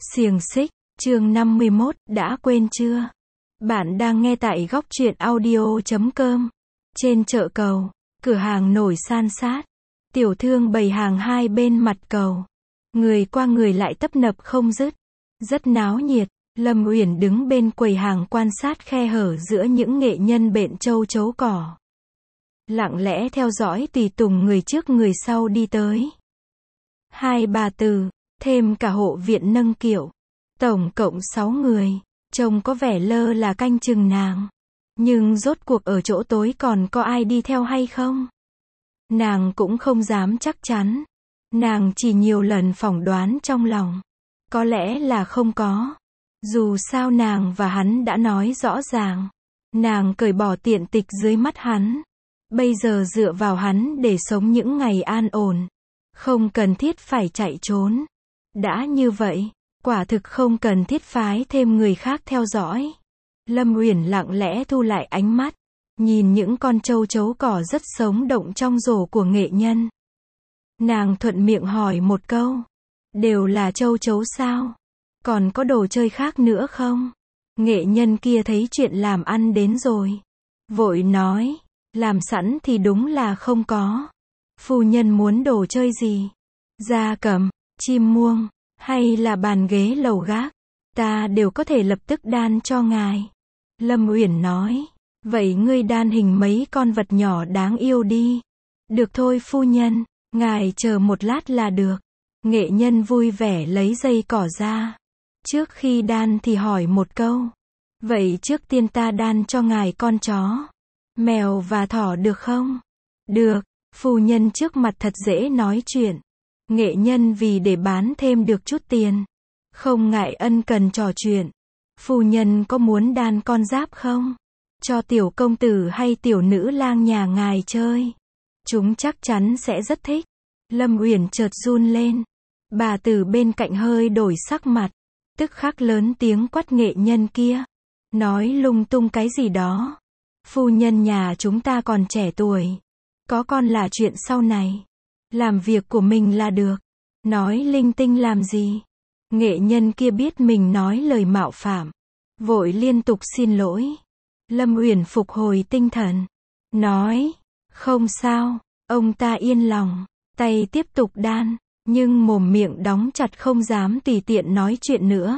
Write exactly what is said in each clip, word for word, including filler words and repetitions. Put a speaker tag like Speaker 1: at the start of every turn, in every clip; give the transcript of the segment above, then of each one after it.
Speaker 1: Xiềng xích, chương năm mươi mốt, đã quên chưa? Bạn đang nghe tại góc truyện audio chấm com. Trên chợ cầu, cửa hàng nổi san sát. Tiểu thương bày hàng hai bên mặt cầu. Người qua người lại tấp nập không dứt. Rất náo nhiệt. Lâm Uyển đứng bên quầy hàng quan sát khe hở giữa những nghệ nhân bện châu chấu cỏ. Lặng lẽ theo dõi tùy tùng người trước người sau đi tới. Hai bà từ, thêm cả hộ viện nâng kiệu. Tổng cộng sáu người, trông có vẻ lơ là canh chừng nàng. Nhưng rốt cuộc ở chỗ tối còn có ai đi theo hay không? Nàng cũng không dám chắc chắn. Nàng chỉ nhiều lần phỏng đoán trong lòng. Có lẽ là không có. Dù sao nàng và hắn đã nói rõ ràng. Nàng cởi bỏ tiện tịch dưới mắt hắn. Bây giờ dựa vào hắn để sống những ngày an ổn. Không cần thiết phải chạy trốn. Đã như vậy, quả thực không cần thiết phái thêm người khác theo dõi. Lâm Uyển lặng lẽ thu lại ánh mắt. Nhìn những con châu chấu cỏ rất sống động trong rổ của nghệ nhân. Nàng thuận miệng hỏi một câu. Đều là châu chấu sao? Còn có đồ chơi khác nữa không? Nghệ nhân kia thấy chuyện làm ăn đến rồi. Vội nói. Làm sẵn thì đúng là không có. Phu nhân muốn đồ chơi gì? Gia cầm, chim muông, hay là bàn ghế lầu gác? Ta đều có thể lập tức đan cho ngài. Lâm Uyển nói. Vậy ngươi đan hình mấy con vật nhỏ đáng yêu đi. Được thôi phu nhân, ngài chờ một lát là được. Nghệ nhân vui vẻ lấy dây cỏ ra. Trước khi đan thì hỏi một câu. Vậy trước tiên ta đan cho ngài con chó, mèo và thỏ được không? Được, phu nhân trước mặt thật dễ nói chuyện. Nghệ nhân vì để bán thêm được chút tiền, không ngại ân cần trò chuyện. Phu nhân có muốn đan con giáp không? Cho tiểu công tử hay tiểu nữ lang nhà ngài chơi. Chúng chắc chắn sẽ rất thích. Lâm Uyển chợt run lên. Bà từ bên cạnh hơi đổi sắc mặt. Tức khắc lớn tiếng quát nghệ nhân kia. Nói lung tung cái gì đó. Phu nhân nhà chúng ta còn trẻ tuổi. Có con là chuyện sau này. Làm việc của mình là được. Nói linh tinh làm gì? Nghệ nhân kia biết mình nói lời mạo phạm. Vội liên tục xin lỗi. Lâm Uyển phục hồi tinh thần. Nói. Không sao. Ông ta yên lòng. Tay tiếp tục đan. Nhưng mồm miệng đóng chặt không dám tùy tiện nói chuyện nữa.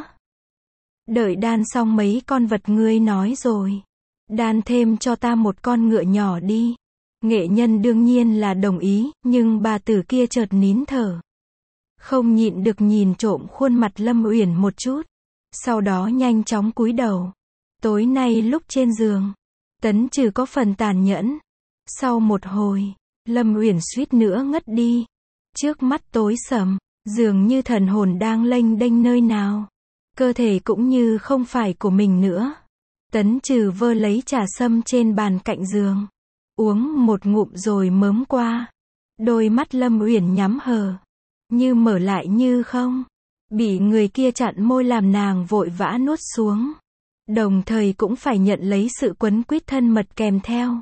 Speaker 1: Đợi đan xong mấy con vật ngươi nói rồi. Đan thêm cho ta một con ngựa nhỏ đi. Nghệ nhân đương nhiên là đồng ý, nhưng bà tử kia chợt nín thở. Không nhịn được nhìn trộm khuôn mặt Lâm Uyển một chút. Sau đó nhanh chóng cúi đầu. Tối nay lúc trên giường, Tấn Trừ có phần tàn nhẫn. Sau một hồi, Lâm Uyển suýt nữa ngất đi. Trước mắt tối sầm, dường như thần hồn đang lênh đênh nơi nào. Cơ thể cũng như không phải của mình nữa. Tấn Trừ vơ lấy trà sâm trên bàn cạnh giường. Uống một ngụm rồi mớm qua. Đôi mắt Lâm Uyển nhắm hờ. Như mở lại như không. Bị người kia chặn môi làm nàng vội vã nuốt xuống. Đồng thời cũng phải nhận lấy sự quấn quýt thân mật kèm theo.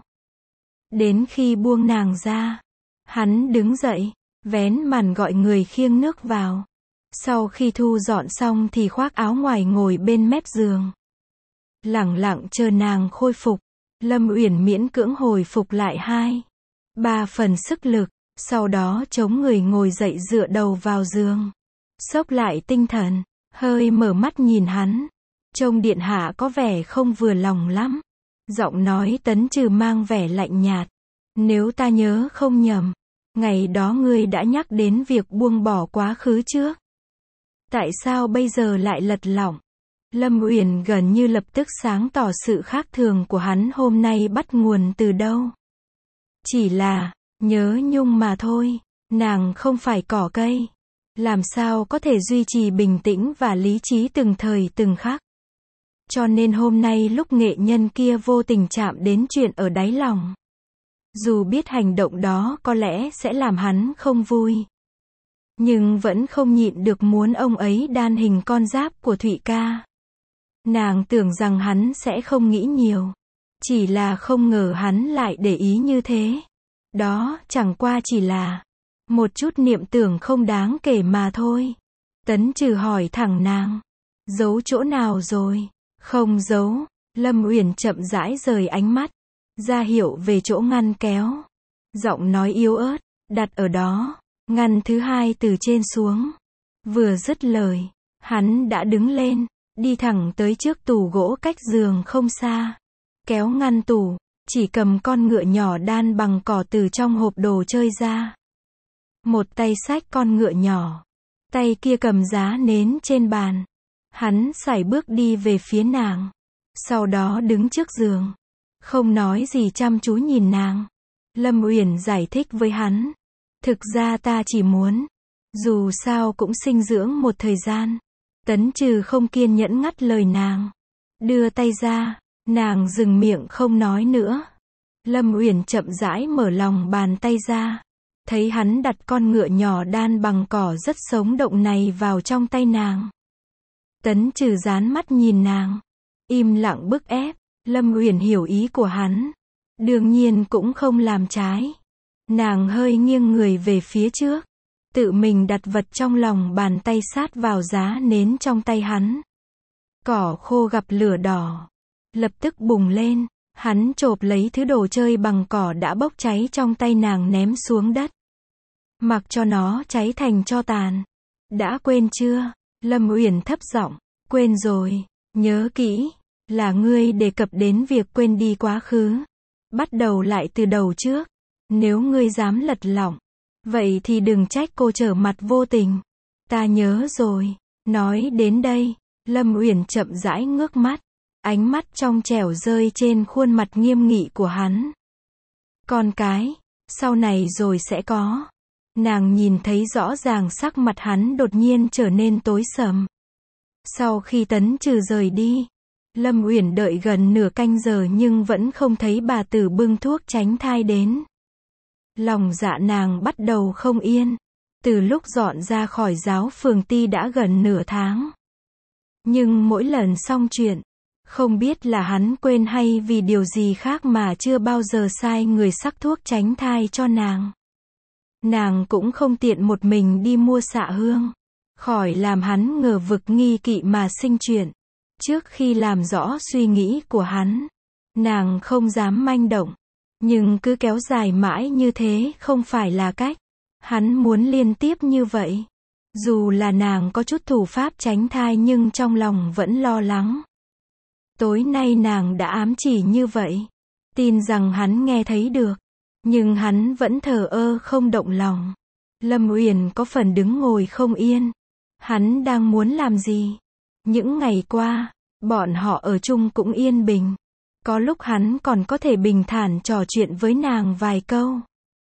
Speaker 1: Đến khi buông nàng ra, hắn đứng dậy, vén màn gọi người khiêng nước vào. Sau khi thu dọn xong thì khoác áo ngoài ngồi bên mép giường. Lẳng lặng chờ nàng khôi phục. Lâm Uyển miễn cưỡng hồi phục lại hai, ba phần sức lực. Sau đó chống người ngồi dậy dựa đầu vào giường. Xốc lại tinh thần, hơi mở mắt nhìn hắn. Trông điện hạ có vẻ không vừa lòng lắm. Giọng nói Tấn Trừ mang vẻ lạnh nhạt. Nếu ta nhớ không nhầm, ngày đó ngươi đã nhắc đến việc buông bỏ quá khứ trước. Tại sao bây giờ lại lật lọng? Lâm Uyển gần như lập tức sáng tỏ sự khác thường của hắn hôm nay bắt nguồn từ đâu. Chỉ là, nhớ nhung mà thôi. Nàng không phải cỏ cây. Làm sao có thể duy trì bình tĩnh và lý trí từng thời từng khắc. Cho nên hôm nay lúc nghệ nhân kia vô tình chạm đến chuyện ở đáy lòng. Dù biết hành động đó có lẽ sẽ làm hắn không vui. Nhưng vẫn không nhịn được muốn ông ấy đan hình con giáp của Thụy ca. Nàng tưởng rằng hắn sẽ không nghĩ nhiều. Chỉ là không ngờ hắn lại để ý như thế. Đó chẳng qua chỉ là một chút niệm tưởng không đáng kể mà thôi. Tấn Trừ hỏi thẳng nàng. Giấu chỗ nào rồi? Không giấu. Lâm Uyển chậm rãi rời ánh mắt, ra hiệu về chỗ ngăn kéo. Giọng nói yếu ớt, đặt ở đó. Ngăn thứ hai từ trên xuống. Vừa dứt lời, hắn đã đứng lên, đi thẳng tới trước tủ gỗ cách giường không xa. Kéo ngăn tủ, chỉ cầm con ngựa nhỏ đan bằng cỏ từ trong hộp đồ chơi ra. Một tay xách con ngựa nhỏ, tay kia cầm giá nến trên bàn. Hắn sải bước đi về phía nàng. Sau đó đứng trước giường, không nói gì chăm chú nhìn nàng. Lâm Uyển giải thích với hắn. Thực ra ta chỉ muốn, dù sao cũng sinh dưỡng một thời gian. Tấn Trừ không kiên nhẫn ngắt lời nàng. Đưa tay ra, nàng dừng miệng không nói nữa. Lâm Uyển chậm rãi mở lòng bàn tay ra. Thấy hắn đặt con ngựa nhỏ đan bằng cỏ rất sống động này vào trong tay nàng. Tấn Trừ dán mắt nhìn nàng, im lặng bức ép. Lâm Uyển hiểu ý của hắn, đương nhiên cũng không làm trái. Nàng hơi nghiêng người về phía trước, tự mình đặt vật trong lòng bàn tay sát vào giá nến trong tay hắn. Cỏ khô gặp lửa đỏ, lập tức bùng lên. Hắn chộp lấy thứ đồ chơi bằng cỏ đã bốc cháy trong tay nàng ném xuống đất. Mặc cho nó cháy thành tro tàn. Đã quên chưa? Lâm Uyển thấp giọng. Quên rồi. Nhớ kỹ, là ngươi đề cập đến việc quên đi quá khứ. Bắt đầu lại từ đầu trước. Nếu ngươi dám lật lọng, vậy thì đừng trách cô trở mặt vô tình. Ta nhớ rồi. Nói đến đây, Lâm Uyển chậm rãi ngước mắt. Ánh mắt trong trẻo rơi trên khuôn mặt nghiêm nghị của hắn. Con cái, sau này rồi sẽ có. Nàng nhìn thấy rõ ràng sắc mặt hắn đột nhiên trở nên tối sầm. Sau khi Tấn Trừ rời đi, Lâm Uyển đợi gần nửa canh giờ nhưng vẫn không thấy bà tử bưng thuốc tránh thai đến. Lòng dạ nàng bắt đầu không yên. Từ lúc dọn ra khỏi giáo phường Ti đã gần nửa tháng. Nhưng mỗi lần xong chuyện, không biết là hắn quên hay vì điều gì khác mà chưa bao giờ sai người sắc thuốc tránh thai cho nàng. Nàng cũng không tiện một mình đi mua xạ hương, khỏi làm hắn ngờ vực nghi kỵ mà sinh chuyện. Trước khi làm rõ suy nghĩ của hắn, nàng không dám manh động. Nhưng cứ kéo dài mãi như thế không phải là cách. Hắn muốn liên tiếp như vậy. Dù là nàng có chút thủ pháp tránh thai nhưng trong lòng vẫn lo lắng. Tối nay nàng đã ám chỉ như vậy. Tin rằng hắn nghe thấy được. Nhưng hắn vẫn thờ ơ không động lòng. Lâm Uyển có phần đứng ngồi không yên. Hắn đang muốn làm gì? Những ngày qua, bọn họ ở chung cũng yên bình. Có lúc hắn còn có thể bình thản trò chuyện với nàng vài câu.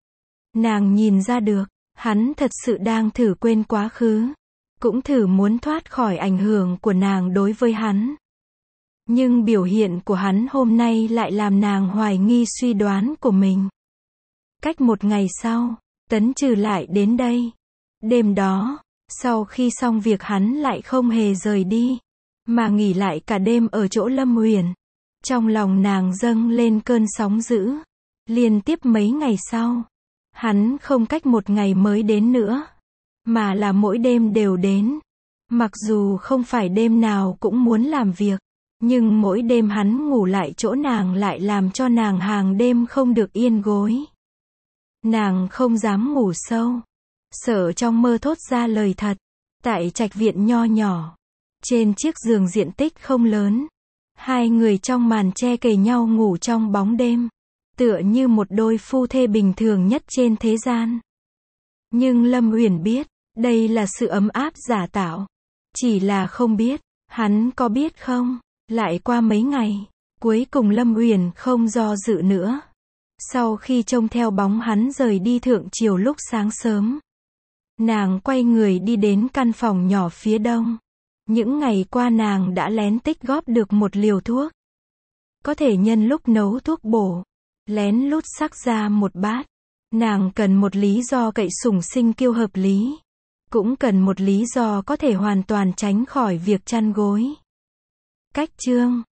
Speaker 1: Nàng nhìn ra được, hắn thật sự đang thử quên quá khứ. Cũng thử muốn thoát khỏi ảnh hưởng của nàng đối với hắn. Nhưng biểu hiện của hắn hôm nay lại làm nàng hoài nghi suy đoán của mình. Cách một ngày sau, Tấn Trừ lại đến đây. Đêm đó, sau khi xong việc hắn lại không hề rời đi, mà nghỉ lại cả đêm ở chỗ Lâm Uyển. Trong lòng nàng dâng lên cơn sóng dữ. Liên tiếp mấy ngày sau, hắn không cách một ngày mới đến nữa, mà là mỗi đêm đều đến. Mặc dù không phải đêm nào cũng muốn làm việc, nhưng mỗi đêm hắn ngủ lại chỗ nàng lại làm cho nàng hàng đêm không được yên gối. Nàng không dám ngủ sâu, sợ trong mơ thốt ra lời thật. Tại trạch viện nho nhỏ, trên chiếc giường diện tích không lớn, hai người trong màn che kề nhau ngủ trong bóng đêm, tựa như một đôi phu thê bình thường nhất trên thế gian. Nhưng Lâm Uyển biết, đây là sự ấm áp giả tạo. Chỉ là không biết, hắn có biết không? Lại qua mấy ngày, cuối cùng Lâm Uyển không do dự nữa. Sau khi trông theo bóng hắn rời đi thượng chiều lúc sáng sớm, nàng quay người đi đến căn phòng nhỏ phía đông. Những ngày qua nàng đã lén tích góp được một liều thuốc. Có thể nhân lúc nấu thuốc bổ, lén lút sắc ra một bát. Nàng cần một lý do cậy sủng sinh kiêu hợp lý. Cũng cần một lý do có thể hoàn toàn tránh khỏi việc chăn gối. Cách chương